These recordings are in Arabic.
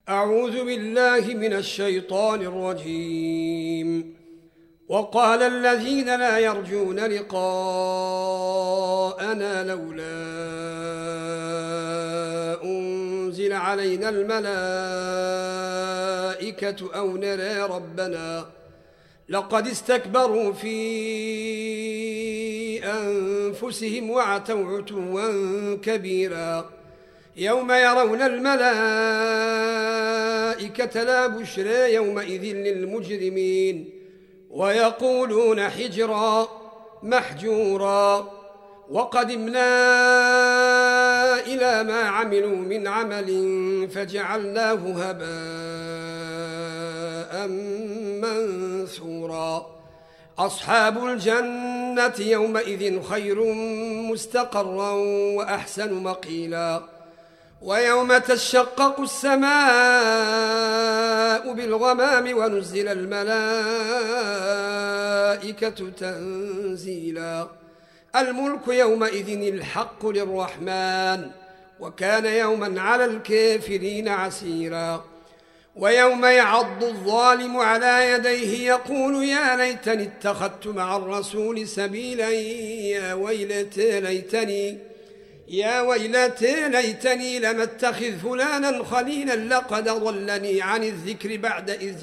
أعوذ بالله من الشيطان الرجيم. وقال الذين لا يرجون لقاءنا لولا أنزل علينا الملائكة أو نرى ربنا لقد استكبروا في أنفسهم وعتوا عتوا كبيرا يوم يرون الملائكة لا بشرى يومئذ للمجرمين ويقولون حجرا محجورا وقدمنا إلى ما عملوا من عمل فجعلناه هباء منثورا أصحاب الجنة يومئذ خير مستقرا وأحسن مقيلا ويوم تشقق السماء بالغمام ونزل الملائكة تنزيلا الملك يومئذ الحق للرحمن وكان يوما على الكافرين عسيرا ويوم يعض الظالم على يديه يقول يا ليتني اتخذت مع الرسول سبيلا يا ويلتى ليتني لم اتخذ فلانا خليلا لقد ضلني عن الذكر بعد إذ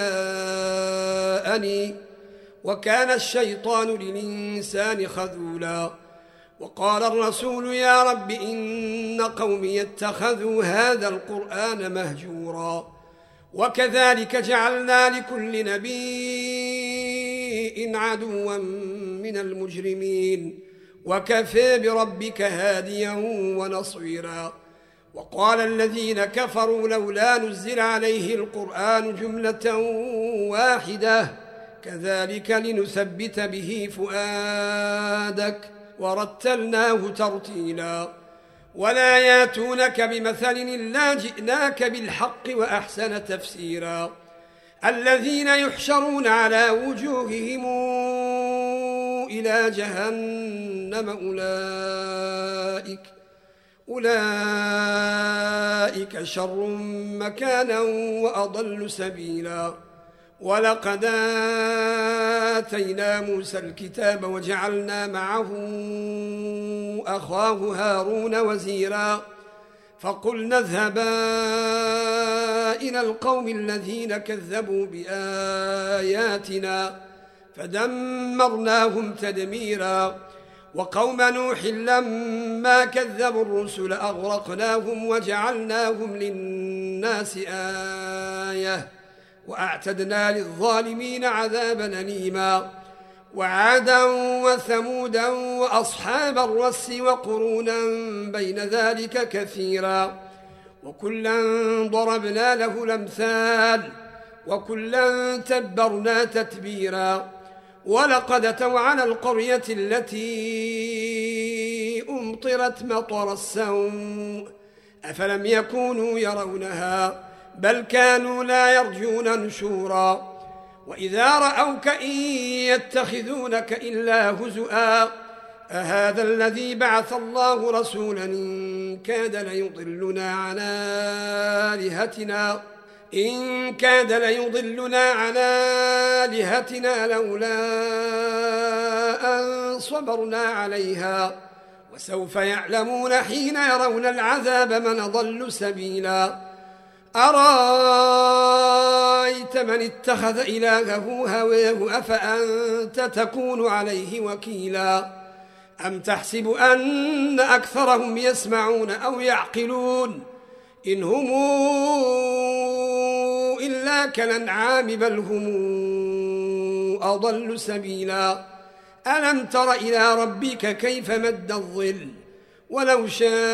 جاءني وكان الشيطان للإنسان خذولا وقال الرسول يا رب إن قومي اتخذوا هذا القرآن مهجورا وكذلك جعلنا لكل نبي عدوا من المجرمين وكفى بربك هاديا ونصيرا وقال الذين كفروا لولا نزل عليه القرآن جملة واحدة كذلك لنثبت به فؤادك ورتلناه ترتيلا ولا ياتونك بمثل إلا جئناك بالحق وأحسن تفسيرا الذين يحشرون على وجوههم إلى جهنم أولئك شر مكانا وأضل سبيلا ولقد آتينا موسى الكتاب وجعلنا معه أخاه هارون وزيرا فقلنا اذهبا إلى القوم الذين كذبوا بآياتنا فدمرناهم تدميرا وقوم نوح لما كذبوا الرسل أغرقناهم وجعلناهم للناس آية وأعتدنا للظالمين عذابا أليما وعادا وثمودا وأصحاب الرس وقرونا بين ذلك كثيرا وكلا ضربنا له الأمثال وكلا تبرنا تتبيرا ولقد أتوا على القرية التي أمطرت مطر السوء أفلم يكونوا يرونها بل كانوا لا يرجون نشورا وإذا رأوك إن يتخذونك إلا هزؤا أهذا الذي بعث الله رسولا إن كاد ليضلنا عن آلهتنا لولا أن صبرنا عليها وسوف يعلمون حين يرون العذاب من ضل سبيلا أرأيت من اتخذ إلهه هواه أفأنت تكون عليه وكيلا أم تحسب أن أكثرهم يسمعون أو يعقلون إن هم إلا كالأنعام بل هم أضل سبيلا ألم تر إلى ربك كيف مد الظل ولو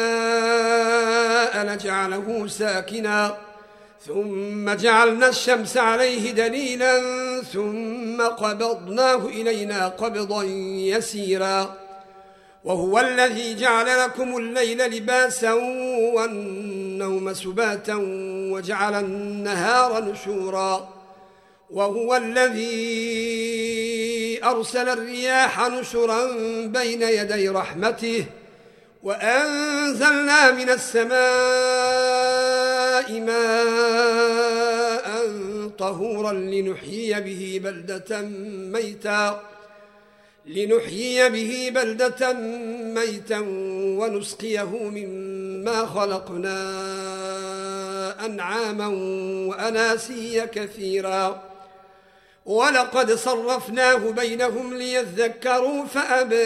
شاء لجعله ساكنا ثم جعلنا الشمس عليه دليلا ثم قبضناه إلينا قبضا يسيرا وهو الذي جعل لكم الليل لباسا والنوم سباتا وجعل النهار نشورا وهو الذي أرسل الرياح نشرا بين يدي رحمته وأنزلنا من السماء ماء طهورا لنحيي به بلدة ميتا ونسقيه مما خلقنا أنعاما وأناسيا كثيرا ولقد صرفناه بينهم ليذكروا فأبى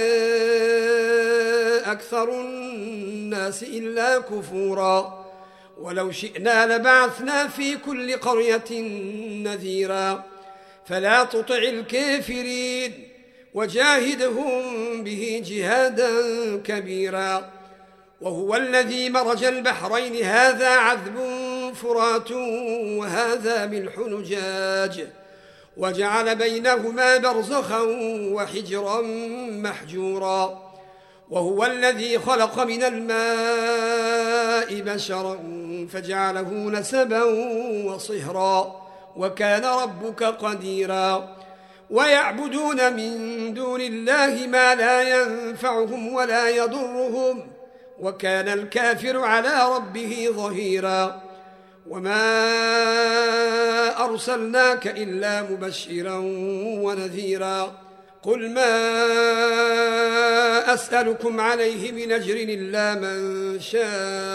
أكثر الناس إلا كفورا ولو شئنا لبعثنا في كل قرية نذيرا فلا تطع الكافرين وجاهدهم به جهادا كبيرا وهو الذي مرج البحرين هذا عذب فرات وهذا ملح نجاج وجعل بينهما برزخا وحجرا محجورا وهو الذي خلق من الماء بشرا فجعله نسبا وصهرا وكان ربك قديرا ويعبدون من دون الله ما لا ينفعهم ولا يضرهم وكان الكافر على ربه ظهيرا وما أرسلناك إلا مبشرا ونذيرا قل ما أسألكم عليه من أجر إلا من شاء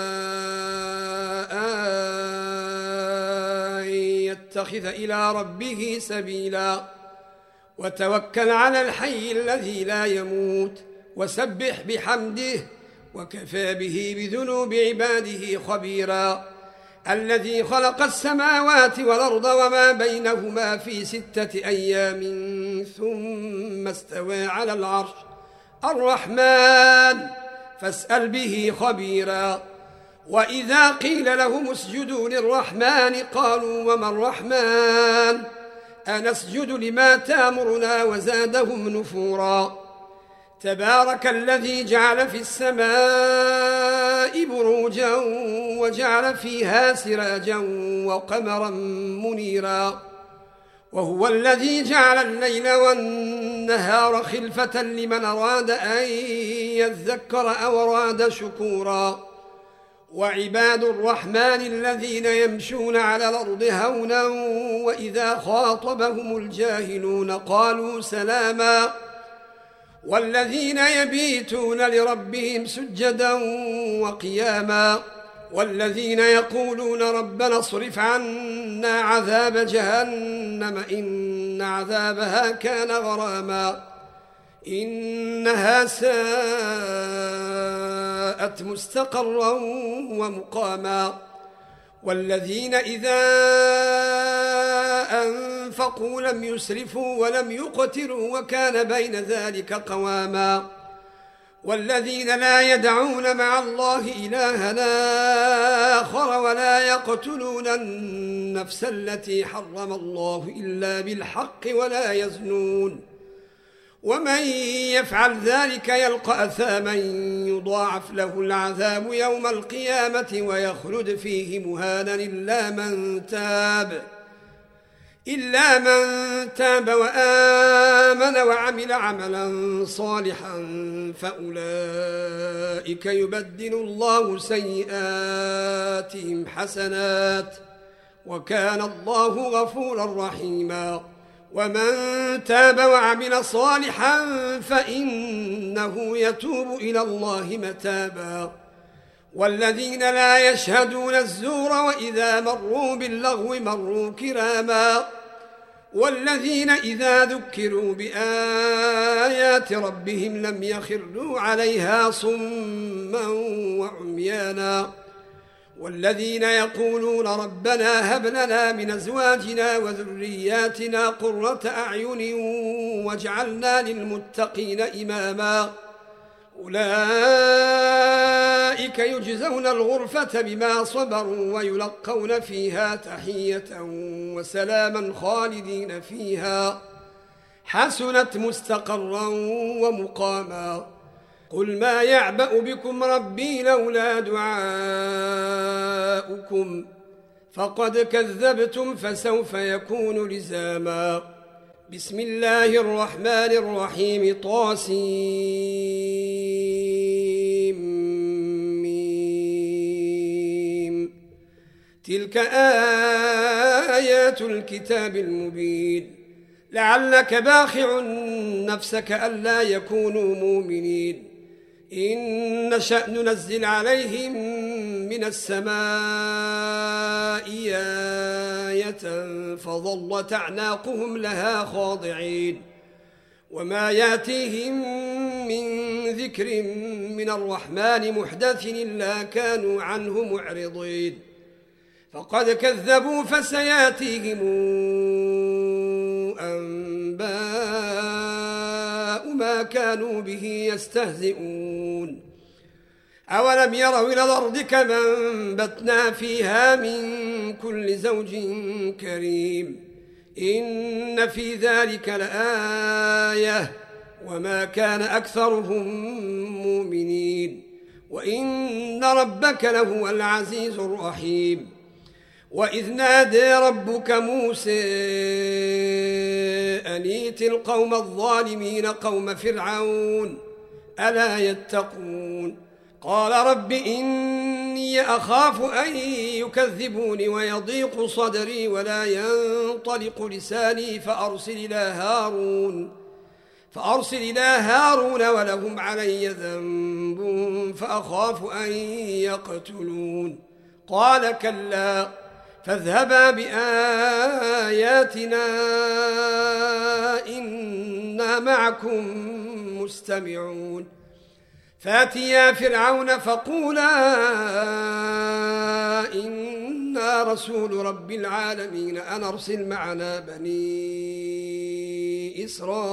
أن يتخذ إلى ربه سبيلا وتوكل على الحي الذي لا يموت وسبح بحمده وكفى به بذنوب عباده خبيرا الذي خلق السماوات والأرض وما بينهما في 6 أيام ثم استوى على العرش الرحمن فاسأل به خبيرا وإذا قيل لهم اسجدوا للرحمن قالوا وما الرحمن أنسجد لما تامرنا وزادهم نفورا تبارك الذي جعل في السماء بروجا وجعل فيها سراجا وقمرا منيرا وهو الذي جعل الليل والنهار خلفة لمن أراد أن يذكر أو أراد شكورا وعباد الرحمن الذين يمشون على الأرض هونا وإذا خاطبهم الجاهلون قالوا سلاما والذين يبيتون لربهم سجدا وقياما والذين يقولون ربنا اصرف عنا عذاب جهنم إن عذابها كان غراما إنها ساءت مستقرا ومقاما والذين إذا أنفقوا لم يسرفوا ولم يقتروا وكان بين ذلك قواما والذين لا يدعون مع الله إلها آخر ولا يقتلون النفس التي حرم الله إلا بالحق ولا يزنون ومن يفعل ذلك يلقى أثاما يضاعف له العذاب يوم القيامة ويخلد فيه مهانا إلا من تاب وآمن وعمل عملا صالحا فأولئك يبدل الله سيئاتهم حسنات وكان الله غفورا رحيما ومن تاب وعمل صالحا فإنه يتوب إلى الله متابا والذين لا يشهدون الزور وإذا مروا باللغو مروا كراما والذين إذا ذكروا بآيات ربهم لم يخروا عليها صما وعميانا والذين يقولون ربنا هب لنا من أزواجنا وذرياتنا قرة أعين واجعلنا للمتقين إماما أولئك يجزون الغرفة بما صبروا ويلقون فيها تحية وسلاما خالدين فيها حسنت مستقرا ومقاما قل ما يعبأ بكم ربي لولا دعاؤكم فقد كذبتم فسوف يكون لزاما بسم الله الرحمن الرحيم طاسيم تلك آيات الكتاب المبين لعلك باخع نفسك ألا يكونوا مؤمنين إن نشأ ننزل عليهم من السماء آية فظلت أعناقهم لها خاضعين وما ياتيهم من ذكر من الرحمن محدث إلا كانوا عنه معرضين فقد كذبوا فسياتيهم أنباء ما كانوا به يستهزئون أولم يروا إلى الأرض كما أنبتنا فيها من كل زوج كريم إن في ذلك لآية وما كان أكثرهم مؤمنين وإن ربك لهو العزيز الرحيم وإذ نادى ربك موسى أن ائت القوم الظالمين قوم فرعون ألا يتقون قال رب إني أخاف أن يكذبوني ويضيق صدري ولا ينطلق لساني فأرسل إلى هارون ولهم علي ذنب فأخاف أن يقتلون قال كلا فاذهبا بآياتنا إنا معكم مستمعون فاتيا فرعون فقولا إنا رسول رب العالمين أن أرسل معنا بني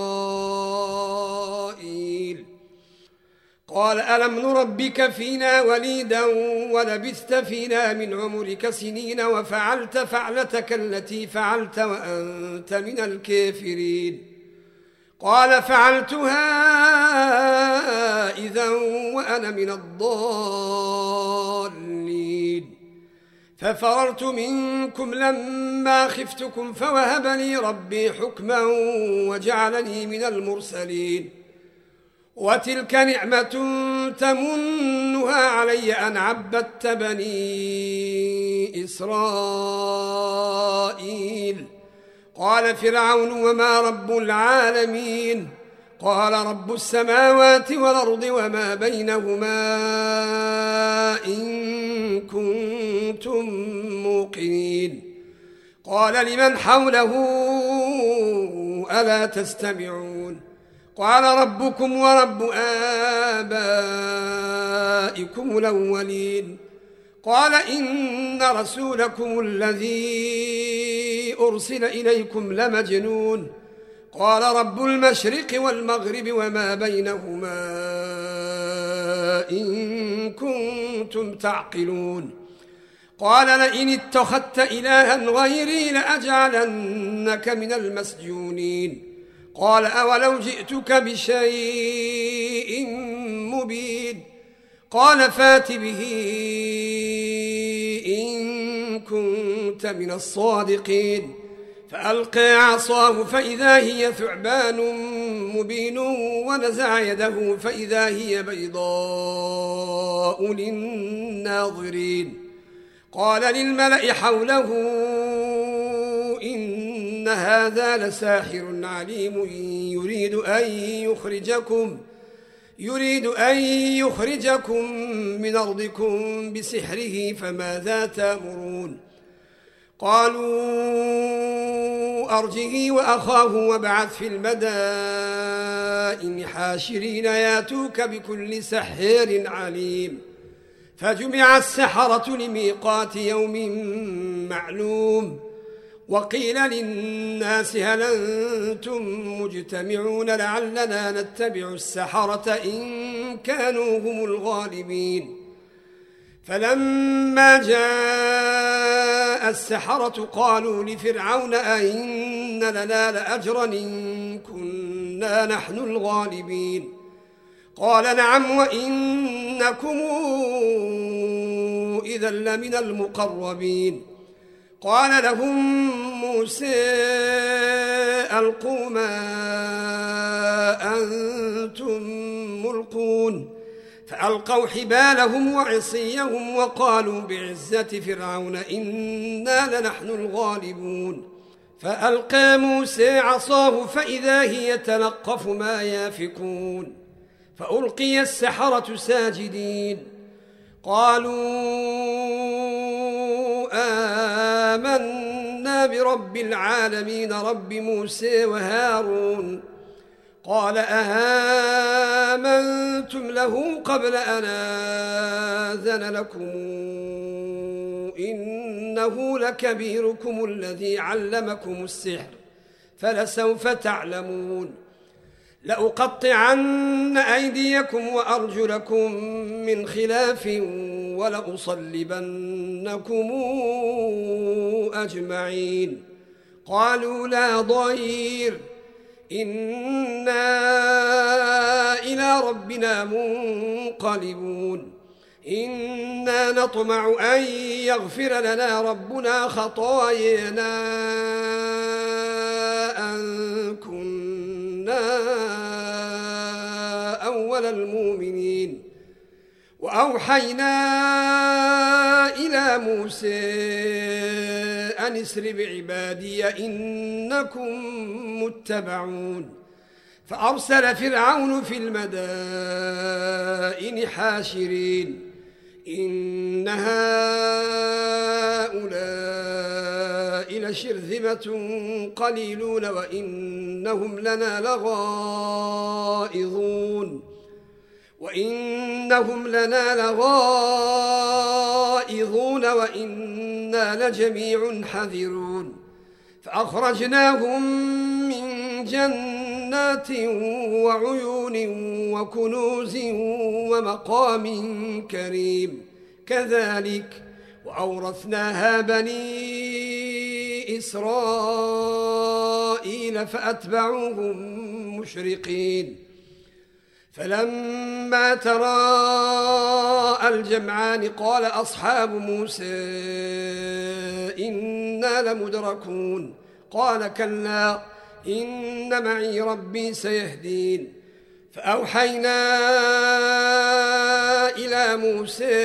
إسرائيل قال ألم نربك فينا وليدا ولبثت فينا من عمرك سنين وفعلت فعلتك التي فعلت وأنت من الكافرين قال فعلتها إذا وأنا من الضالين ففررت منكم لما خفتكم فوهب لي ربي حكما وجعلني من المرسلين وتلك نعمة تمنها علي أن عبدت بني إسرائيل قال فرعون وما رب العالمين قال رب السماوات والأرض وما بينهما إن كنتم موقنين قال لمن حوله ألا تستمعون قال ربكم ورب آبائكم الأولين قال إن رسولكم الذي أرسل إليكم لمجنون قال رب المشرق والمغرب وما بينهما إن كنتم تعقلون قال لئن اتخذت إلها غيري لأجعلنك من المسجونين قال أولو جئتك بشيء مبين قال فات به إن كنت من الصادقين فألقى عصاه فإذا هي ثعبان مبين ونزع يده فإذا هي بيضاء للناظرين قال للملأ حوله إن هذا لساحر عليم يريد أن يخرجكم من أرضكم بسحره فماذا تأمرون قالوا أرجه وأخاه وابعث في المدائن حاشرين ياتوك بكل سحر عليم فجمع السحرة لميقات يوم معلوم وقيل للناس هل أنتم مجتمعون لعلنا نتبع السحرة إن كانوا هم الغالبين فلما جاء السحرة قالوا لفرعون أئن لنا لأجرا إن كنا نحن الغالبين قال نعم وإنكم إذا لمن المقربين قال لهم موسى ألقوا ما أنتم ملقون فألقوا حبالهم وعصيهم وقالوا بعزة فرعون إنا لنحن الغالبون فألقى موسى عصاه فإذا هي تلقف ما يافكون فألقي السحرة ساجدين قالوا آمنا برب العالمين رب موسى وهارون قال آمنتم له قبل أن آذن لكم إنه لكبيركم الذي علمكم السحر فلسوف تعلمون لأقطعن أيديكم وأرجلكم من خلاف ولأصلبنكم أجمعين قالوا لا ضير إنا إلى ربنا منقلبون إنا نطمع أن يغفر لنا ربنا خطايانا أن كنا أول المؤمنين وأوحينا إلى موسى أن اسر بعبادي إنكم متبعون فأرسل فرعون في المدائن حاشرين إن هؤلاء لشرذمة قليلون وإنهم لنا لغائظون وإنا لجميع حذرون فأخرجناهم من جنات وعيون وكنوز ومقام كريم كذلك وأورثناها بني إسرائيل فأتبعوهم مشرقين فلما تراءى الجمعان قال أصحاب موسى إنا لمدركون قال كلا إن معي ربي سيهدين فأوحينا إلى موسى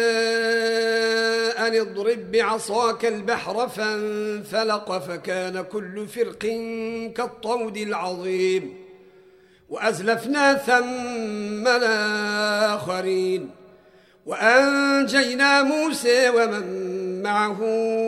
أن اضرب بعصاك البحر فانفلق فكان كل فرق كالطود العظيم وأزلفنا ثم الآخرين وأنجينا موسى ومن معه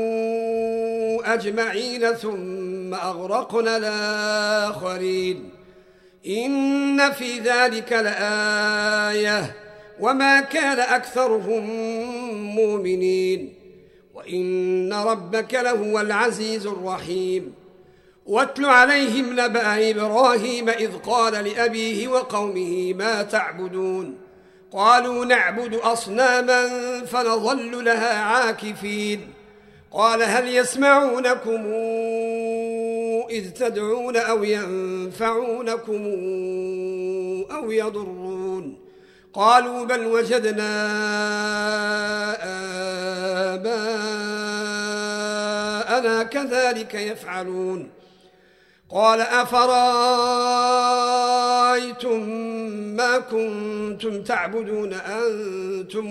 أجمعين ثم أغرقنا الآخرين إن في ذلك لآية وما كان أكثرهم مؤمنين وإن ربك لهو العزيز الرحيم واتل عليهم نبأ إبراهيم إذ قال لأبيه وقومه ما تعبدون قالوا نعبد أصناما فنظل لها عاكفين قال هل يسمعونكم إذ تدعون أو ينفعونكم أو يضرون قالوا بل وجدنا آباءنا كذلك يفعلون قال أفرأيتم ما كنتم تعبدون أنتم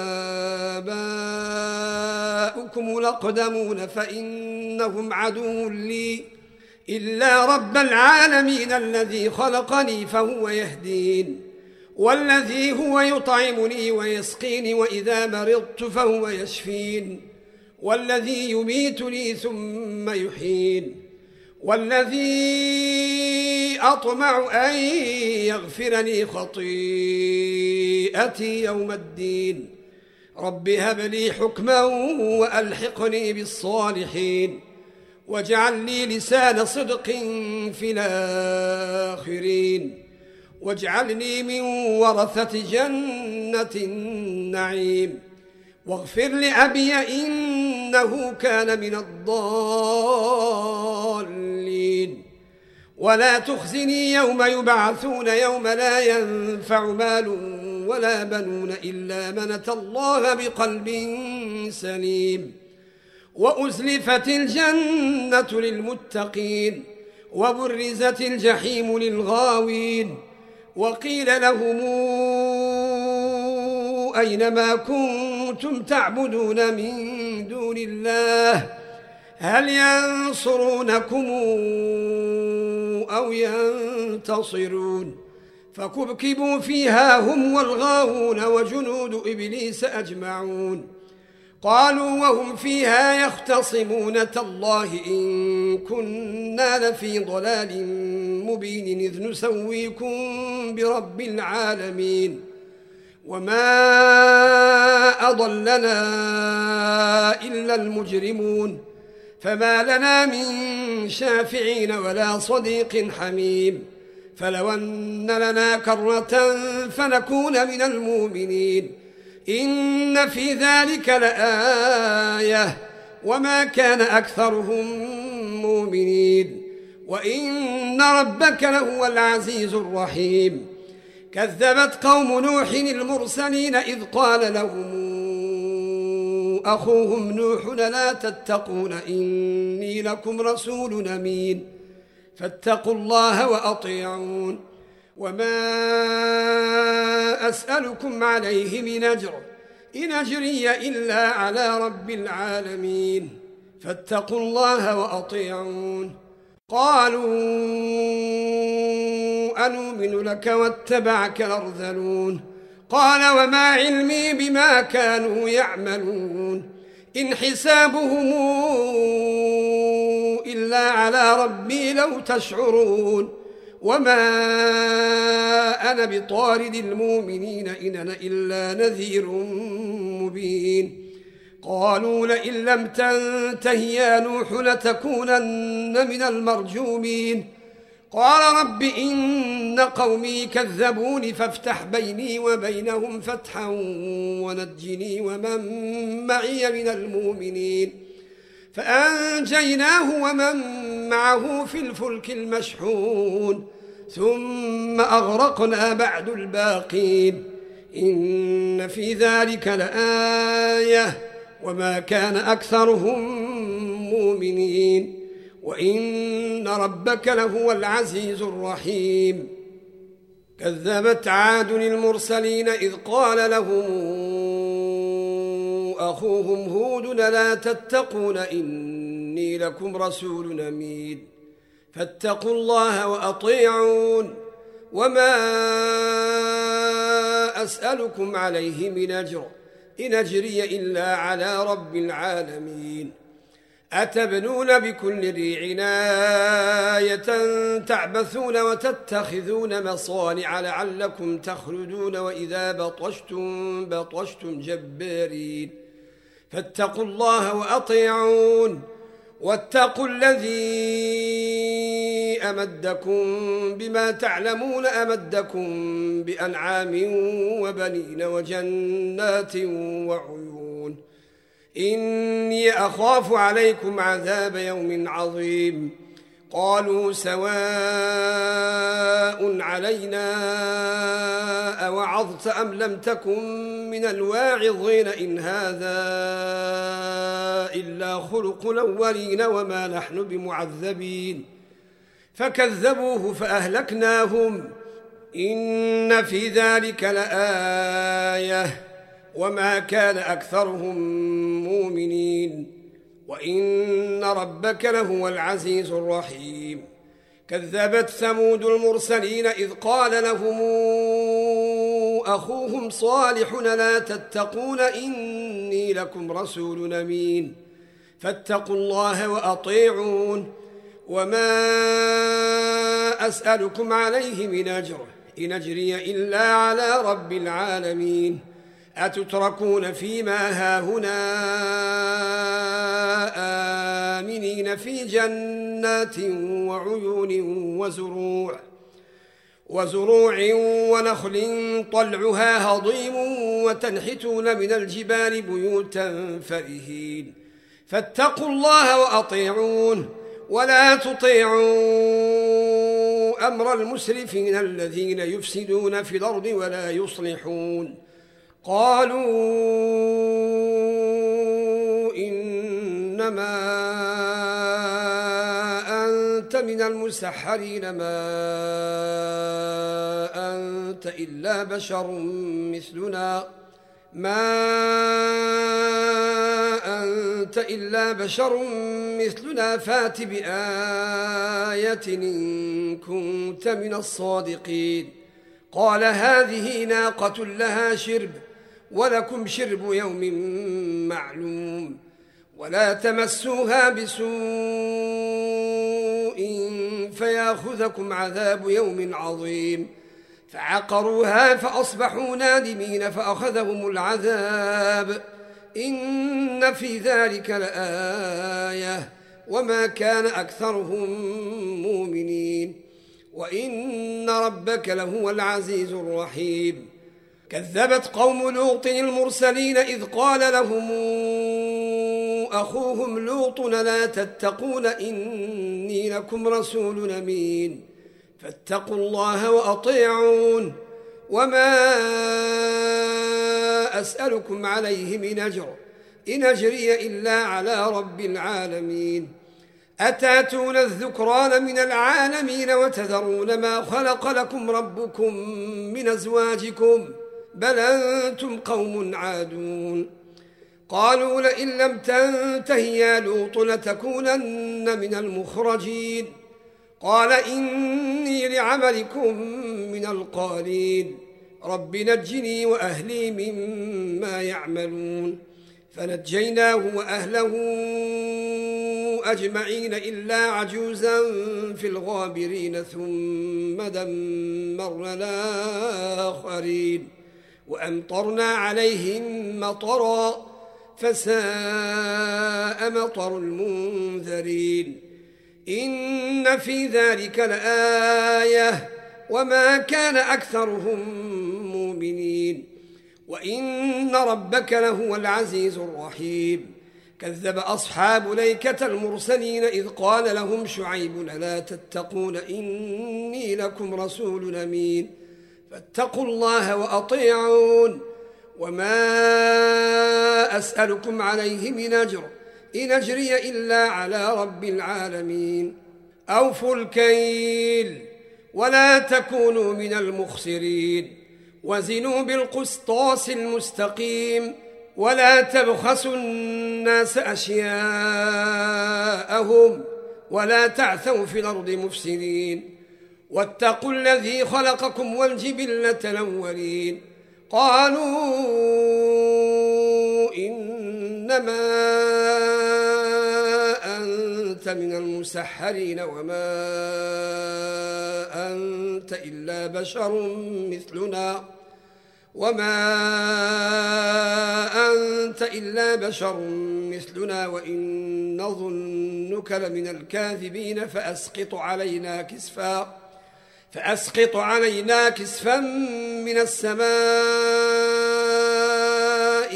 وآباؤكم الأقدمون فإنهم عدو لي إلا رب العالمين الذي خلقني فهو يهدين والذي هو يطعمني ويسقيني وإذا مرضت فهو يشفين والذي يميتني ثم يحيين والذي أطمع أن يغفر لي خطيئتي يوم الدين رب هب لي حكما وألحقني بالصالحين واجعل لي لسان صدق في الآخرين واجعلني من ورثة جنة النعيم واغفر لأبي إنه كان من الضالين ولا تخزني يوم يبعثون يوم لا ينفع مال ولا بنون إلا من أتى الله بقلب سليم وأزلفت الجنة للمتقين وبرزت الجحيم للغاوين وقيل لهم أينما كنتم تعبدون من دون الله هل ينصرونكم أو ينتصرون فكبكبوا فيها هم والغاوون وجنود إبليس أجمعون قالوا وهم فيها يختصمون تالله إن كنا لفي ضلال مبين إذ نسويكم برب العالمين وما أضلنا إلا المجرمون فما لنا من شافعين ولا صديق حميم فلو أن لنا كرة فنكون من المؤمنين إن في ذلك لآية وما كان أكثرهم مؤمنين وإن ربك لهو العزيز الرحيم كذبت قوم نوح المرسلين إذ قال لهم أخوهم نوح لا تتقون إني لكم رسول أمين فاتقوا الله وأطيعون وما أسألكم عليه من أجر إن أجري إلا على رب العالمين فاتقوا الله وأطيعون قالوا أنؤمن لك واتبعك الأرذلون قال وما علمي بما كانوا يعملون إن حسابهم إلا على ربي لو تشعرون وما أنا بطارد المؤمنين إن أنا إلا نذير مبين قالوا لئن لم تنته يا نوح لتكونن من المرجومين قال رب إن قومي كذبوني فافتح بيني وبينهم فتحا ونجني ومن معي من المؤمنين فأنجيناه ومن معه في الفلك المشحون ثم أغرقنا بعد الباقين إن في ذلك لآية وما كان أكثرهم مؤمنين وإن ربك لهو العزيز الرحيم كذبت عاد المرسلين إذ قال لهم أخوهم هود لا تتقون إني لكم رسول أمين فاتقوا الله وأطيعون وما أسألكم عليه من أجر إن أجري إلا على رب العالمين أتبنون بكل ريع آية تعبثون وتتخذون مصانع لعلكم تخلدون وإذا بطشتم جبارين فاتقوا الله وأطيعون واتقوا الذي أمدكم بما تعلمون أمدكم بأنعام وبنين وجنات وعيون إني أخاف عليكم عذاب يوم عظيم قالوا سواء علينا أوعظت أم لم تكن من الواعظين إن هذا إلا خلق الأولين وما نحن بمعذبين فكذبوه فأهلكناهم إن في ذلك لآية وما كان أكثرهم مؤمنين وإن ربك لهو العزيز الرحيم كذبت ثمود المرسلين إذ قال لهم أخوهم صالح لا تتقون إني لكم رسول أمين فاتقوا الله وأطيعون وما أسألكم عليه من أجر إن أجري إلا على رب العالمين أتتركون فيما هاهنا آمنين في جنات وعيون وزروع ونخل طلعها هضيم وتنحتون من الجبال بيوتا فرهين فاتقوا الله وأطيعون ولا تطيعوا أمر المسرفين الذين يفسدون في الأرض ولا يصلحون قالوا إنما أنت من المسحرين ما أنت إلا بشر مثلنا ما أنت إلا بشر مثلنا فات بآية إن كنت من الصادقين. قال هذه ناقة لها شرب ولكم شرب يوم معلوم ولا تمسوها بسوء فياخذكم عذاب يوم عظيم. فعقروها فأصبحوا نادمين فأخذهم العذاب إن في ذلك لآية وما كان أكثرهم مؤمنين وإن ربك لهو العزيز الرحيم. كذبت قوم لوط المرسلين إذ قال لهم أخوهم لوط لا تتقون إني لكم رسول أمين فاتقوا الله وأطيعون وما أسألكم عليه من أجر إن أجري إلا على رب العالمين. أتاتون الذكران من العالمين وتذرون ما خلق لكم ربكم من أزواجكم بل أنتم قوم عادون. قالوا لئن لم تنته يا لوط لتكونن من المخرجين. قال إني لعملكم من القالين رب نجني وأهلي مما يعملون. فنجيناه وأهله أجمعين إلا عجوزا في الغابرين ثم دمرنا الآخرين وأمطرنا عليهم مطرا فساء مطر المنذرين. إن في ذلك لآية وما كان أكثرهم مؤمنين وإن ربك لهو العزيز الرحيم. كذب أصحاب الأيكة المرسلين إذ قال لهم شعيب ألا تتقون إني لكم رسول أمين فاتقوا الله وأطيعون وما أسألكم عليه من أجر إن أجري إلا على رب العالمين. أوفوا الكيل ولا تكونوا من المخسرين وزنوا بالقسطاس المستقيم ولا تبخسوا الناس أشياءهم ولا تعثوا في الأرض مفسدين واتقوا الذي خلقكم والجبلة الأولين. قالوا إنما أنت من المسحرين وما أنت إلا بشر مثلنا وإن نظنك لمن الكاذبين فأسقط علينا كسفا من السماء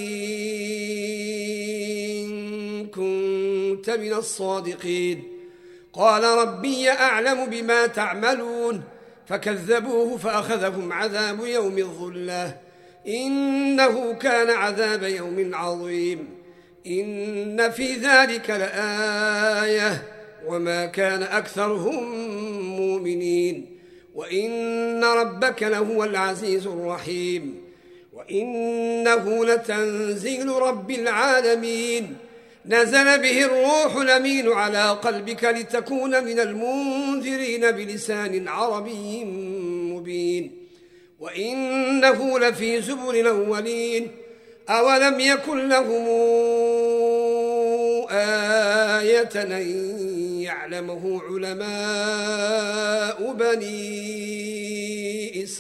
إن كنت من الصادقين. قال ربي أعلم بما تعملون فكذبوه فأخذهم عذاب يوم الظلة إنه كان عذاب يوم عظيم. إن في ذلك لآية وما كان أكثرهم مؤمنين وإن ربك لهو العزيز الرحيم. وإنه لتنزيل رب العالمين نزل به الروح الأمين على قلبك لتكون من المنذرين بلسان عربي مبين وإنه لفي زبر الأولين. أولم يكن لهم آية أن يعلمه علماء بني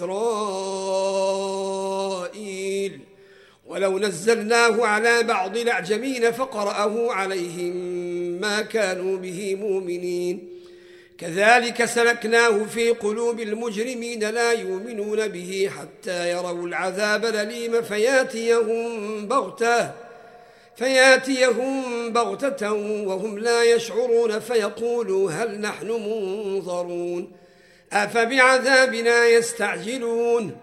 إسرائيل ولو نزلناه على بعض الأعجمين فقرأه عليهم ما كانوا به مؤمنين. كذلك سلكناه في قلوب المجرمين لا يؤمنون به حتى يروا العذاب الأليم فياتيهم بغتة وهم لا يشعرون فيقولوا هل نحن منظرون أفبعذابنا يستعجلون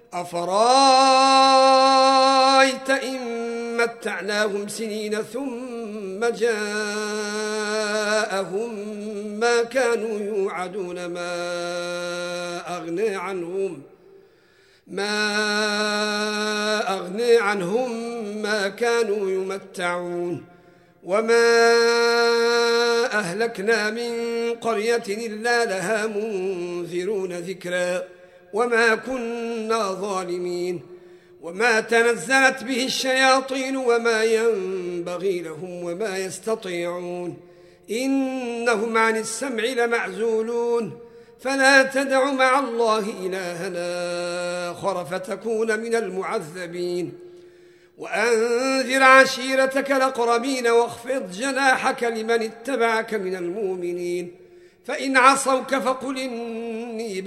أفرايت إن متعناهم سنين ثم جاءهم ما كانوا يوعدون ما ما أغني عنهم ما كانوا يمتعون وما أهلكنا من قرية إلا لها منذرون ذكرا وما كنا ظالمين وما تنزلت به الشياطين وما ينبغي لهم وما يستطيعون إنهم عن السمع لمعزولون فلا تدع مع الله إلها آخر فتكون من المعذبين وأنذر عشيرتك الأقربين واخفض جناحك لمن اتبعك من المؤمنين فإن عصوك فقل إني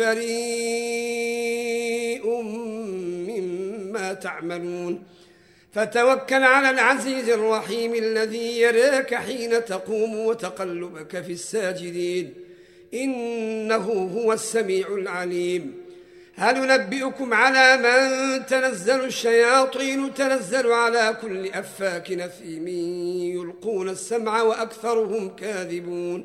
بريء مما تعملون فتوكل على العزيز الرحيم الذي يراك حين تقوم وتقلبك في الساجدين إنه هو السميع العليم هل ننبئكم على من تنزل الشياطين تنزل على كل أفاك أثيم يلقون السمع وأكثرهم كاذبون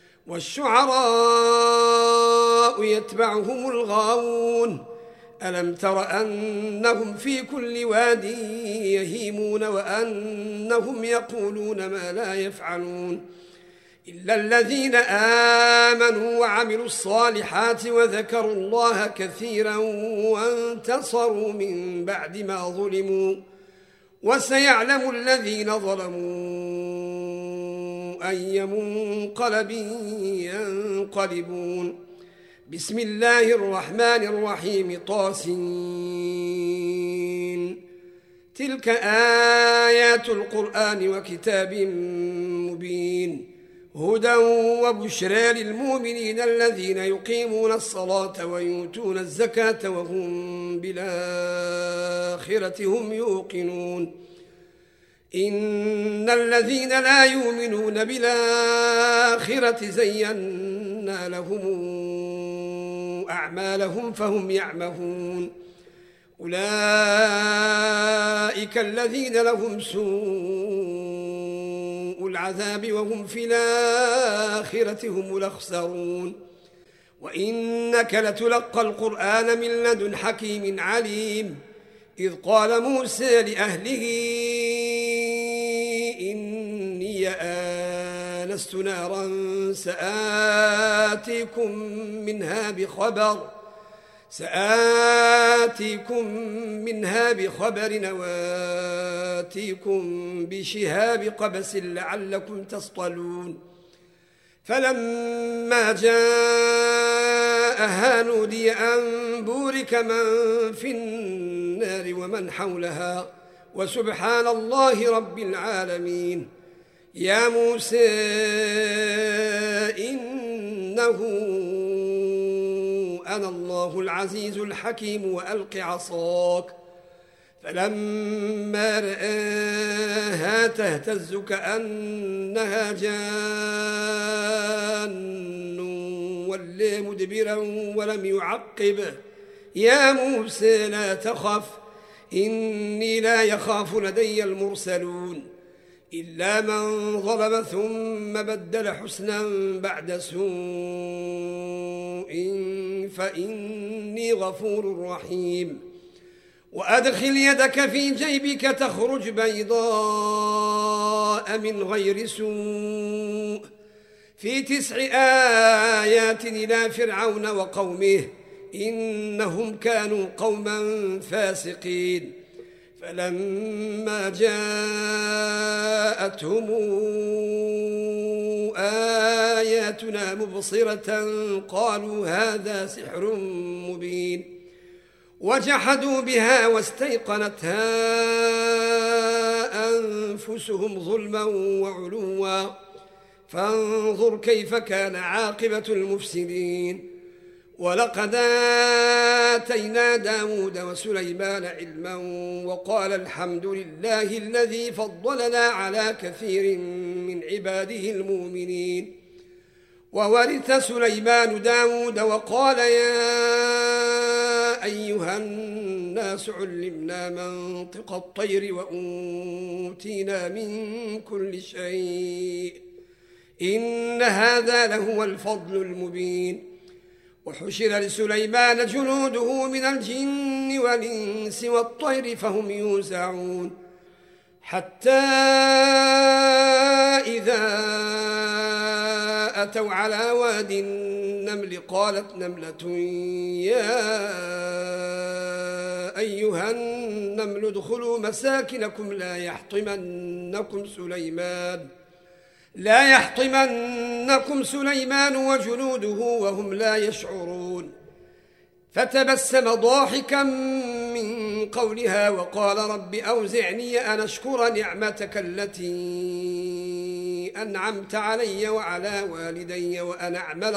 والشعراء يتبعهم الغاوون ألم تر أنهم في كل واد يهيمون وأنهم يقولون ما لا يفعلون إلا الذين آمنوا وعملوا الصالحات وذكروا الله كثيرا وانتصروا من بعد ما ظلموا وسيعلم الذين ظلموا أي منقلب ينقلبون بسم الله الرحمن الرحيم طاسين تلك آيات القرآن وكتاب مبين هدى وبشرى للمؤمنين الذين يقيمون الصلاة ويؤتون الزكاة وهم بالآخرة هم يوقنون إن الذين لا يؤمنون بالآخرة زينا لهم أعمالهم فهم يعمهون أولئك الذين لهم سوء العذاب وهم في الآخرة هم الأخسرون وإنك لتلقى القرآن من لدن حكيم عليم إذ قال موسى لأهله إني آنست نارا سآتيكم منها بخبر نواتيكم بشهاب قبس لعلكم تصطلون فلما جاءها نودي أن بورك من في النار ومن حولها وسبحان الله رب العالمين يا موسى إنه أنا الله العزيز الحكيم وألق عصاك فلما رآها تهتز كأنها جان ولى مدبرا ولم يعقب يا موسى لا تخف إني لا يخاف لدي المرسلون إلا من ظلم ثم بدل حسنا بعد سوء فإني غفور رحيم وأدخل يدك في جيبك تخرج بيضاء من غير سوء في 9 آيات إلى فرعون وقومه إنهم كانوا قوما فاسقين فلما جاءتهم آياتنا مبصرة قالوا هذا سحر مبين وجحدوا بها واستيقنتها أنفسهم ظلما وعلوا فانظر كيف كان عاقبة المفسدين ولقد آتينا داود وسليمان علما وقال الحمد لله الذي فضلنا على كثير من عباده المؤمنين وورث سليمان داود وقال يا أيها الناس علمنا منطق الطير وأوتينا من كل شيء إن هذا لهو الفضل المبين وحشر لسليمان جنوده من الجن الجن والإنس والطير فهم يوزعون حتى إذا أتوا على واد النمل قالت نملة يا أيها النمل ادخلوا مساكنكم لا يحطمنكم سليمان وجنوده وهم لا يشعرون فتبسم ضاحكا من قولها وقال رب أوزعني أن أشكر نعمتك التي أنعمت علي وعلى والدي وأن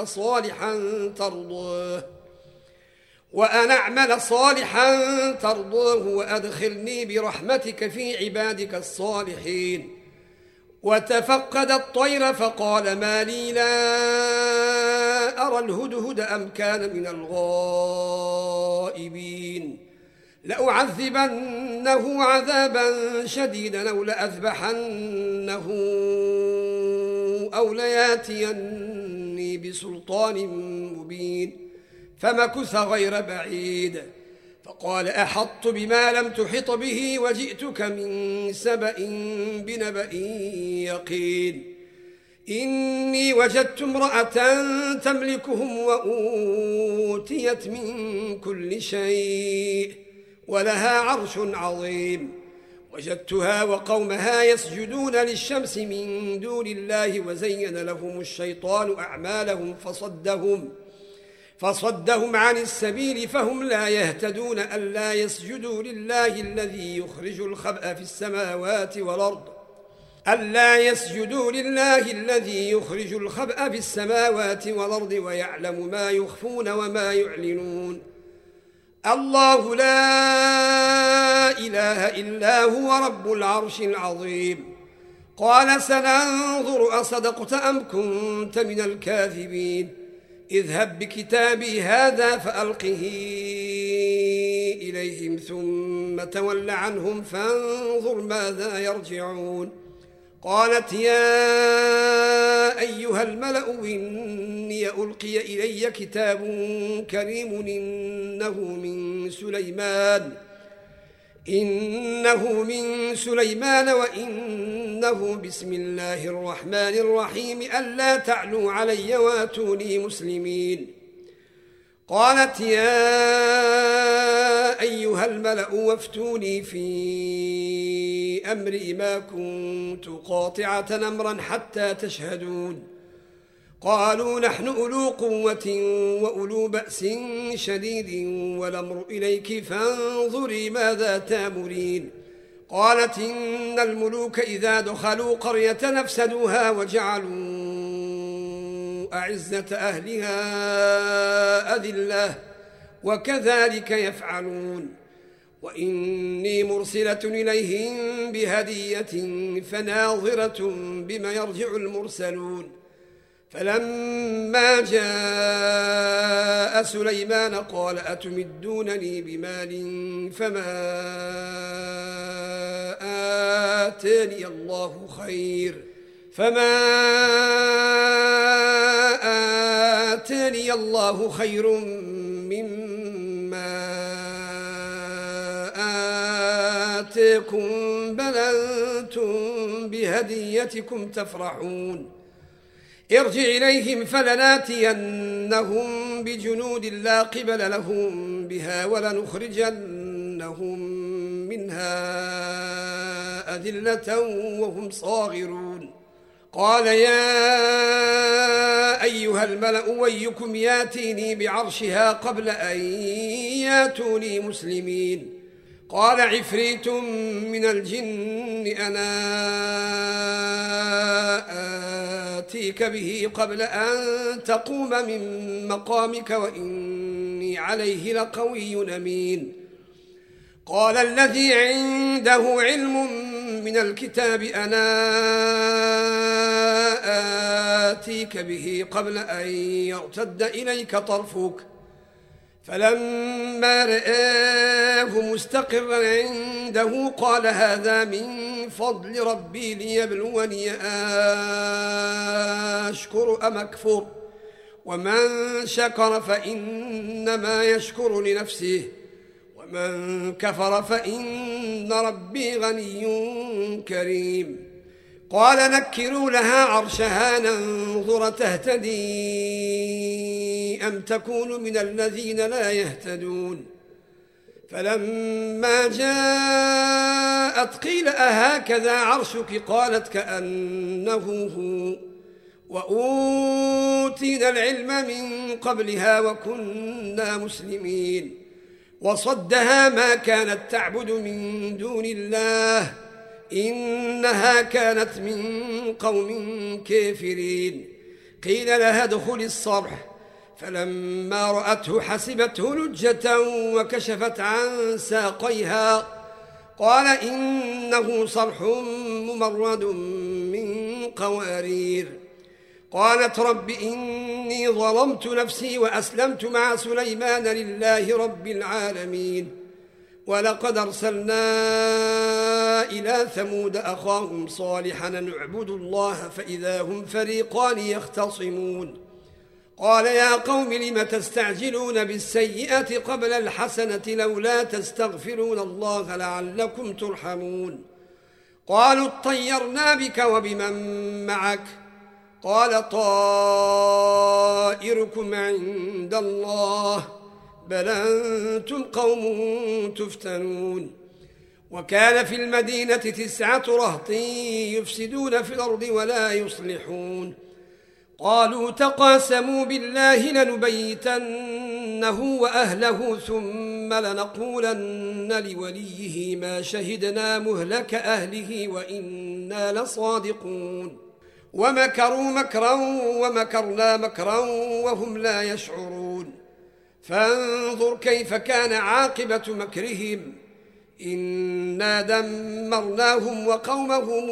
أعمل صالحا ترضاه وأدخلني برحمتك في عبادك الصالحين. وتفقد الطير فقال ما لي لا أرى الهدهد أم كان من الغائبين لأعذبنه عذابا شديدا أو لأذبحنه أو لياتيني بسلطان مبين فمكث غير بعيد فقال أحطت بما لم تحط به وجئتك من سبأ بنبأ يقين إني وجدت امرأة تملكهم وأوتيت من كل شيء ولها عرش عظيم وجدتها وقومها يسجدون للشمس من دون الله وزين لهم الشيطان أعمالهم فصدهم عن السبيل فهم لا يهتدون ألا يسجدوا لله الذي يخرج الخبأ في السماوات والأرض ويعلم ما يخفون وما يعلنون الله لا إله إلا هو رب العرش العظيم قال سننظر أصدقت أم كنت من الكاذبين اذهب بكتابي هذا فألقه إليهم ثم تول عنهم فانظر ماذا يرجعون قالت يا أيها الملأ إني ألقي إلي كتاب كريم إنه من سليمان وإنه بسم الله الرحمن الرحيم ألا تعلوا علي واتوني مسلمين قالت يا أيها الملأ وافتوني في أمري ما كنت قاطعة أمرا حتى تشهدون قالوا نحن أولو قوة وأولو بأس شديد والأمر إليك فانظري ماذا تأمرين قالت إن الملوك إذا دخلوا قرية نفسدوها وجعلوا أعزة أهلها أذلة وكذلك يفعلون وإني مرسلة إليهم بهدية فناظرة بما يرجع المرسلون فلما جاء سليمان قال أتمدونني بمال فما آتاني الله خير مما آتاكم بل أنتم بهديتكم تفرحون ارجع إليهم فلناتينهم بجنود لا قبل لهم بها ولنخرجنهم منها أذلة وهم صاغرون قال يا أيها الملأ ويكم ياتيني بعرشها قبل أن ياتوني مسلمين قال عفريت من الجن أنا آتيك به قبل أن تقوم من مقامك وإني عليه لقوي أمين قال الذي عنده علم من الكتاب أنا آتيك به قبل أن يرتد إليك طرفك فلما رآه مستقرا عنده قال هذا من فضل ربي ليبلوني أشكر أم أكفر ومن شكر فإنما يشكر لنفسه ومن كفر فإن ربي غني كريم قال نكروا لها عرشها ننظر تهتدي أم تكون من الذين لا يهتدون فلما جاءت قيل أهكذا عرشك قالت كأنه هو وأوتينا العلم من قبلها وكنا مسلمين وصدها ما كانت تعبد من دون الله إنها كانت من قوم كافرين قيل لها ادخل الصرح فلما رأته حسبته لجة وكشفت عن ساقيها قال إنه صرح ممرد من قوارير قالت رب إني ظلمت نفسي وأسلمت مع سليمان لله رب العالمين ولقد أرسلنا إلى ثمود أخاهم صالحا أن اعبدوا الله فإذا هم فريقان يختصمون قال يا قوم لم تستعجلون بالسيئة قبل الحسنة لولا تستغفرون الله لعلكم ترحمون قالوا اطيرنا بك وبمن معك قال طائركم عند الله بل أنتم قوم تفتنون وكان في المدينة 9 رهط يفسدون في الأرض ولا يصلحون قالوا تقاسموا بالله لنبيتنه وأهله ثم لنقولن لوليه ما شهدنا مهلك أهله وإنا لصادقون ومكروا مكرا ومكرنا مكرا وهم لا يشعرون فانظر كيف كان عاقبة مكرهم إنا دمرناهم وقومهم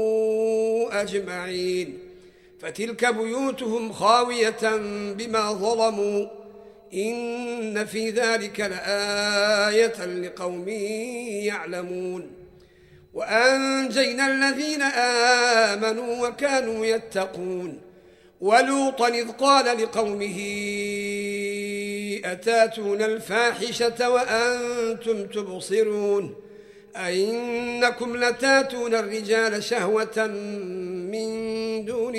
أجمعين فتلك بيوتهم خاوية بما ظلموا إن في ذلك لآية لقوم يعلمون وأنجينا الذين آمنوا وكانوا يتقون ولوطا إذ قال لقومه أتاتون الفاحشة وأنتم تبصرون أئنكم لتاتون الرجال شهوة من دون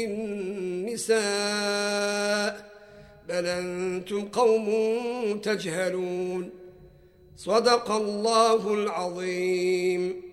النساء بل أنتم قوم تجهلون صدق الله العظيم.